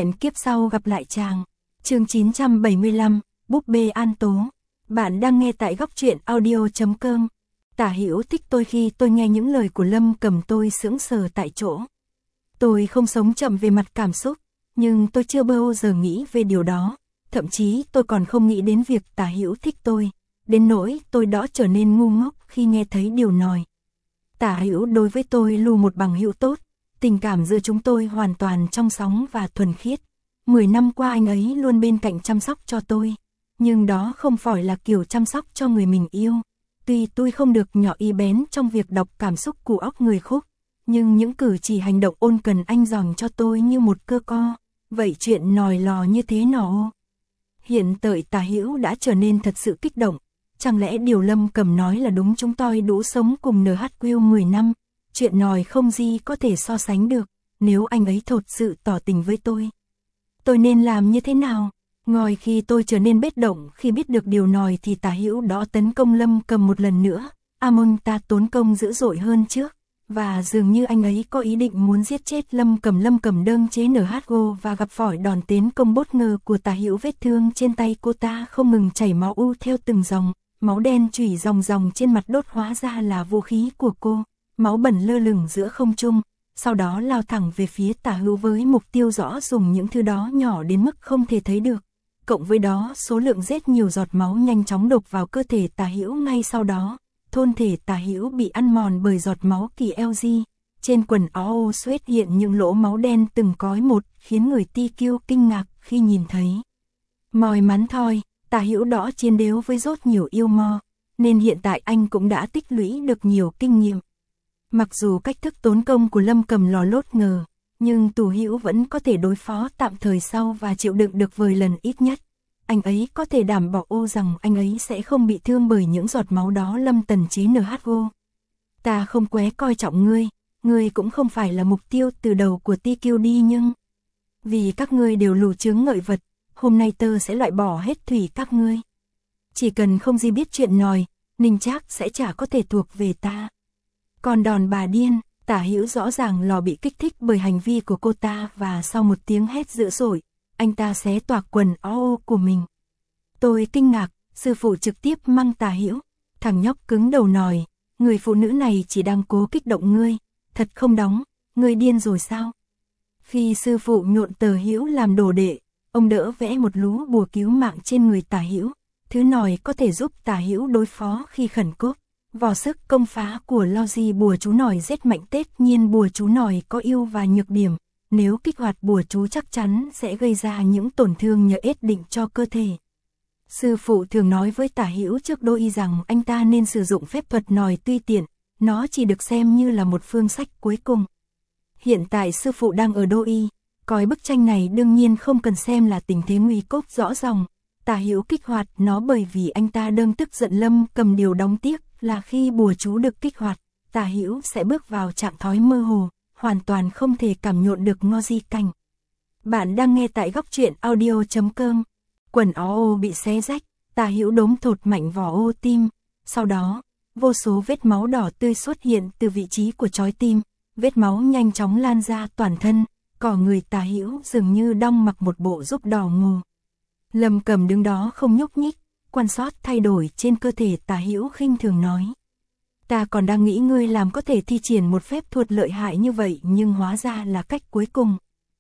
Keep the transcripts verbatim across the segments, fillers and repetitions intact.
hẹn kiếp sau gặp lại chàng. Chương chín trăm bảy mươi lăm, búp bê An Tố. Bạn đang nghe tại góc truyện audio chấm com. Tả Hữu thích tôi khi tôi nghe những lời của Lâm Cầm tôi sững sờ tại chỗ. Tôi không sống chậm về mặt cảm xúc, nhưng tôi chưa bao giờ nghĩ về điều đó. Thậm chí tôi còn không nghĩ đến việc Tả Hữu thích tôi, đến nỗi tôi đã trở nên ngu ngốc khi nghe thấy điều này. Tả Hữu đối với tôi là một bằng hữu tốt, tình cảm giữa chúng tôi hoàn toàn trong sáng và thuần khiết. Mười năm qua anh ấy luôn bên cạnh chăm sóc cho tôi, nhưng đó không phải là kiểu chăm sóc cho người mình yêu. Tuy tôi không được nhỏ y bén trong việc đọc cảm xúc của óc người khúc, nhưng những cử chỉ hành động ôn cần anh dành cho tôi như một cơ co. Vậy chuyện nòi lò như thế nào? Hiện tại Tả Hữu đã trở nên thật sự kích động. Chẳng lẽ điều Lâm Cầm nói là đúng, chúng tôi đủ sống cùng en hát quy mười năm, chuyện nòi không gì có thể so sánh được, nếu anh ấy thật sự tỏ tình với tôi. Tôi nên làm như thế nào? Ngồi khi tôi trở nên bết động khi biết được điều nòi thì Tả Hữu đó tấn công Lâm Cầm một lần nữa, Amon ta tốn công dữ dội hơn trước, và dường như anh ấy có ý định muốn giết chết Lâm Cầm. Lâm Cầm đơn chế en hát giê và gặp phải đòn tiến công bất ngờ của Tả Hữu. Vết thương trên tay cô ta không ngừng chảy máu u theo từng dòng, máu đen chảy ròng ròng trên mặt đốt hóa ra là vũ khí của cô, máu bẩn lơ lửng giữa không trung, sau đó lao thẳng về phía Tả Hữu với mục tiêu rõ dùng những thứ đó nhỏ đến mức không thể thấy được. Cộng với đó số lượng rất nhiều giọt máu nhanh chóng đục vào cơ thể Tả Hữu. Ngay sau đó, thân thể Tả Hữu bị ăn mòn bởi giọt máu kỳ lờ giê. Trên quần áo xuất hiện những lỗ máu đen từng cói một, khiến người ti kiêu kinh ngạc khi nhìn thấy. Mòi mắn thôi, Tả Hữu đó chiến đấu với rất nhiều yêu mo, nên hiện tại anh cũng đã tích lũy được nhiều kinh nghiệm. Mặc dù cách thức tốn công của Lâm Cầm lò lốt ngờ, nhưng Tù Hữu vẫn có thể đối phó tạm thời sau và chịu đựng được vài lần ít nhất. Anh ấy có thể đảm bảo ô rằng anh ấy sẽ không bị thương bởi những giọt máu đó. Lâm Tần chế en hát giê. Ta không quá coi trọng ngươi, ngươi cũng không phải là mục tiêu từ đầu của ti kiu đi, nhưng vì các ngươi đều lù chướng ngợi vật, hôm nay tơ sẽ loại bỏ hết thủy các ngươi. Chỉ cần không gì biết chuyện nòi, Ninh Trác sẽ chả có thể thuộc về ta. Còn đòn bà điên, Tả Hữu rõ ràng lò bị kích thích bởi hành vi của cô ta và sau một tiếng hét dữ dội, anh ta xé toạc quần áo của mình. Tôi kinh ngạc, sư phụ trực tiếp mang Tả Hữu. Thằng nhóc cứng đầu nòi, người phụ nữ này chỉ đang cố kích động ngươi, thật không đóng, ngươi điên rồi sao? Khi sư phụ nhộn Tả Hữu làm đồ đệ, ông đỡ vẽ một lú bùa cứu mạng trên người Tả Hữu. Thứ nòi có thể giúp Tả Hữu đối phó khi khẩn cấp. Vò sức công phá của Logi bùa chú nòi rất mạnh, tất nhiên bùa chú nòi có ưu và nhược điểm. Nếu kích hoạt bùa chú chắc chắn sẽ gây ra những tổn thương nhất định cho cơ thể. Sư phụ thường nói với Tả Hữu trước đô y rằng anh ta nên sử dụng phép thuật nòi tùy tiện, nó chỉ được xem như là một phương sách cuối cùng. Hiện tại sư phụ đang ở đô y, coi bức tranh này đương nhiên không cần xem là tình thế nguy cấp rõ ràng. Tả Hữu kích hoạt nó bởi vì anh ta đang tức giận Lâm Cầm. Điều đáng tiếc là khi bùa chú được kích hoạt, Tả Hữu sẽ bước vào trạng thái mơ hồ, hoàn toàn không thể cảm nhận được ngo di cảnh. Bạn đang nghe tại góc truyện audio chấm com. Quần áo bị xé rách, Tả Hữu đốm thột mạnh vỏ ô tim. Sau đó, vô số vết máu đỏ tươi xuất hiện từ vị trí của chói tim. Vết máu nhanh chóng lan ra toàn thân, cỏ người Tả Hữu dường như đang mặc một bộ giáp đỏ ngầu. Lâm Cầm đứng đó không nhúc nhích, quan sát thay đổi trên cơ thể Tả Hữu khinh thường nói. Ta còn đang nghĩ ngươi làm có thể thi triển một phép thuật lợi hại như vậy, nhưng hóa ra là cách cuối cùng.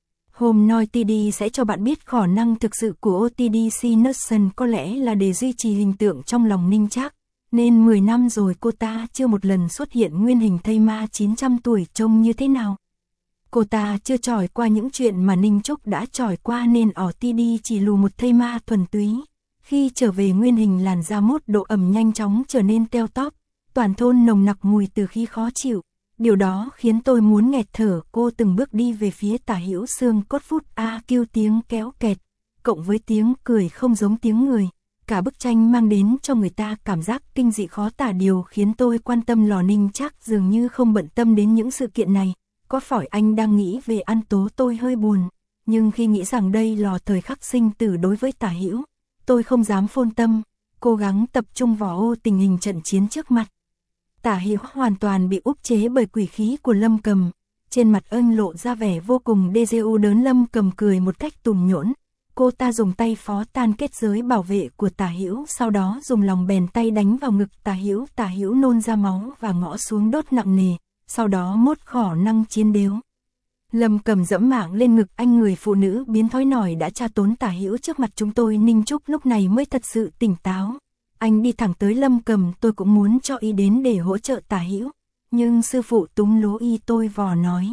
Hôm nay tê đê sẽ cho bạn biết khả năng thực sự của ô tê đê xê Nation có lẽ là để duy trì hình tượng trong lòng Ninh Trác. Nên mười năm rồi cô ta chưa một lần xuất hiện nguyên hình thây ma chín trăm tuổi trông như thế nào. Cô ta chưa trải qua những chuyện mà Ninh Trúc đã trải qua nên ở tê đê chỉ lù một thây ma thuần túy. Khi trở về nguyên hình, làn da mốt độ ẩm nhanh chóng trở nên teo tóp, toàn thân nồng nặc mùi từ khí khó chịu. Điều đó khiến tôi muốn nghẹt thở. Cô từng bước đi về phía Tả Hữu, xương cốt phút a kêu tiếng kéo kẹt, cộng với tiếng cười không giống tiếng người. Cả bức tranh mang đến cho người ta cảm giác kinh dị khó tả. Điều khiến tôi quan tâm lò Ninh Trác dường như không bận tâm đến những sự kiện này. Có phải anh đang nghĩ về An Tố? Tôi hơi buồn, nhưng khi nghĩ rằng đây là thời khắc sinh tử đối với Tả Hữu, tôi không dám phôn tâm, cố gắng tập trung vào ô tình hình trận chiến trước mặt. Tả Hữu hoàn toàn bị ức chế bởi quỷ khí của Lâm Cầm, trên mặt ân lộ ra vẻ vô cùng đê giê u đớn. Lâm Cầm cười một cách tủn nhổn. Cô ta dùng tay phó tan kết giới bảo vệ của Tả Hữu, sau đó dùng lòng bèn tay đánh vào ngực Tả Hữu. Tả Hữu nôn ra máu và ngã xuống đốt nặng nề, sau đó mốt khả năng chiến đấu. Lâm Cầm dẫm mạng lên ngực anh, người phụ nữ biến thói nòi đã tra tốn Tả Hữu trước mặt chúng tôi. Ninh Trúc lúc này mới thật sự tỉnh táo. Anh đi thẳng tới Lâm Cầm. Tôi cũng muốn cho y đến để hỗ trợ Tả Hữu, nhưng sư phụ túm lố y. Tôi vò nói,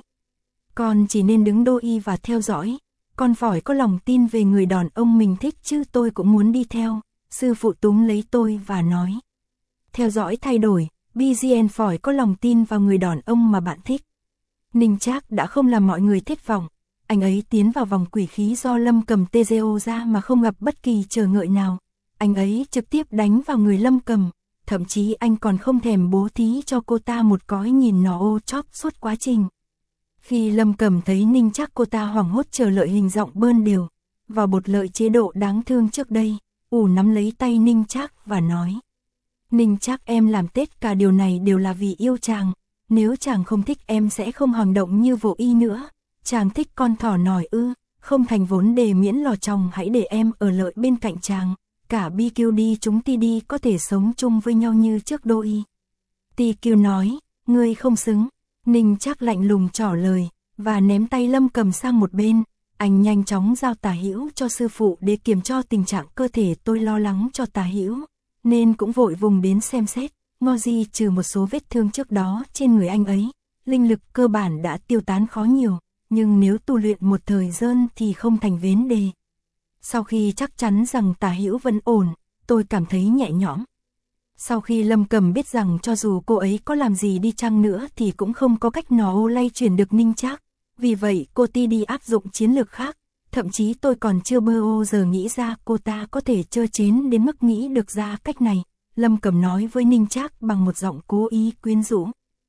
con chỉ nên đứng đô y và theo dõi. Con phải có lòng tin về người đàn ông mình thích chứ. Tôi cũng muốn đi theo. Sư phụ túm lấy tôi và nói, theo dõi thay đổi, bê giê en phải có lòng tin vào người đàn ông mà bạn thích. Ninh Trác đã không làm mọi người thất vọng. Anh ấy tiến vào vòng quỷ khí do Lâm Cầm tê giê ô ra mà không gặp bất kỳ chờ ngợi nào. Anh ấy trực tiếp đánh vào người Lâm Cầm. Thậm chí anh còn không thèm bố thí cho cô ta một cõi nhìn nó ô chóp suốt quá trình. Khi Lâm Cầm thấy Ninh Trác, cô ta hoảng hốt chờ lợi hình giọng bơn đều vào bột lợi chế độ đáng thương trước đây, ủ nắm lấy tay Ninh Trác và nói, Ninh Trác, em làm tất cả điều này đều là vì yêu chàng. Nếu chàng không thích em sẽ không hành động như vô y nữa. Chàng thích con thỏ nòi ư? Không thành vốn đề miễn lò chồng, hãy để em ở lợi bên cạnh chàng. Cả bê quy đi chúng ti đi có thể sống chung với nhau như trước đô y. tê quy nói, ngươi không xứng. Ninh Trác lạnh lùng trỏ lời và ném tay Lâm Cầm sang một bên. Anh nhanh chóng giao Tả Hữu cho sư phụ để kiểm tra tình trạng cơ thể. Tôi lo lắng cho Tả Hữu nên cũng vội vùng đến xem xét. Ngo Di trừ một số vết thương trước đó trên người anh ấy, linh lực cơ bản đã tiêu tán khó nhiều, nhưng nếu tu luyện một thời gian thì không thành vấn đề. Sau khi chắc chắn rằng Tả Hữu vẫn ổn, tôi cảm thấy nhẹ nhõm. Sau khi Lâm Cầm biết rằng cho dù cô ấy có làm gì đi chăng nữa thì cũng không có cách nào lay chuyển được Ninh Trác, vì vậy cô ti đi áp dụng chiến lược khác. Thậm chí tôi còn chưa bao giờ nghĩ ra cô ta có thể trơ trến đến mức nghĩ được ra cách này. Lâm Cầm nói với Ninh Trác bằng một giọng cố ý quyến rũ.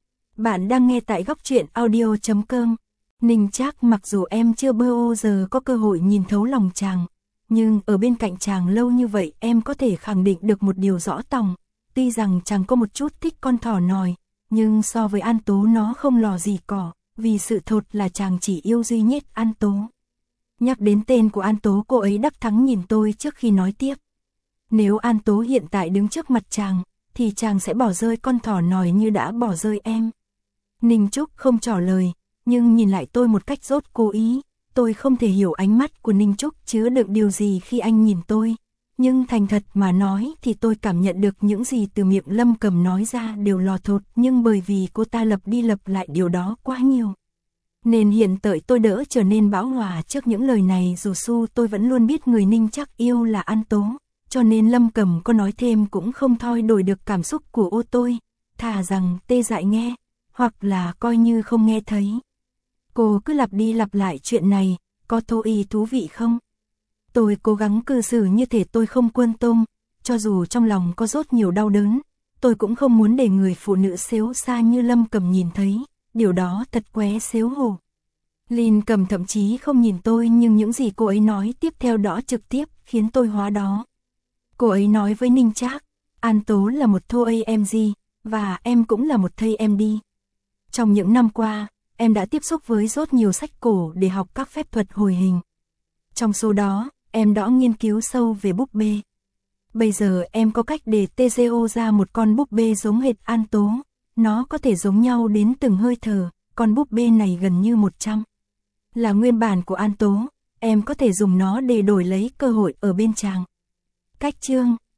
Bạn đang nghe tại góc truyện audio chấm com. Ninh Trác, mặc dù em chưa bao giờ có cơ hội nhìn thấu lòng chàng, nhưng ở bên cạnh chàng lâu như vậy em có thể khẳng định được một điều rõ tòng. Tuy rằng chàng có một chút thích con thỏ nòi, nhưng so với An Tố nó không lò gì cỏ, vì sự thật là chàng chỉ yêu duy nhất An Tố. Nhắc đến tên của An Tố, cô ấy đắc thắng nhìn tôi trước khi nói tiếp. Nếu An Tố hiện tại đứng trước mặt chàng, thì chàng sẽ bỏ rơi con thỏ nòi như đã bỏ rơi em. Ninh Trúc không trả lời, nhưng nhìn lại tôi một cách rốt cố ý. Tôi không thể hiểu ánh mắt của Ninh Trúc chứa đựng điều gì khi anh nhìn tôi. Nhưng thành thật mà nói thì tôi cảm nhận được những gì từ miệng Lâm Cầm nói ra đều lò thột, nhưng bởi vì cô ta lặp đi lặp lại điều đó quá nhiều, nên hiện tại tôi đỡ trở nên bão hòa trước những lời này. Dù su tôi vẫn luôn biết người Ninh Trác yêu là An Tố, cho nên Lâm Cầm có nói thêm cũng không thay đổi được cảm xúc của ô tôi, thà rằng tê dại nghe, hoặc là coi như không nghe thấy. Cô cứ lặp đi lặp lại chuyện này, có thú ý thú vị không? Tôi cố gắng cư xử như thể tôi không quan tâm, cho dù trong lòng có rất nhiều đau đớn, tôi cũng không muốn để người phụ nữ xấu xa như Lâm Cầm nhìn thấy, điều đó thật quá xấu hổ. Linh Cầm thậm chí không nhìn tôi, nhưng những gì cô ấy nói tiếp theo đó trực tiếp khiến tôi hóa đó. Cô ấy nói với Ninh Trác, An Tố là một thô a em giê, và em cũng là một thầy em đi. Trong những năm qua, em đã tiếp xúc với rất nhiều sách cổ để học các phép thuật hồi hình. Trong số đó, em đã nghiên cứu sâu về búp bê. Bây giờ em có cách để tê giê ô ra một con búp bê giống hệt An Tố. Nó có thể giống nhau đến từng hơi thở, con búp bê này gần như một trăm là nguyên bản của An Tố. Em có thể dùng nó để đổi lấy cơ hội ở bên chàng. Cách chương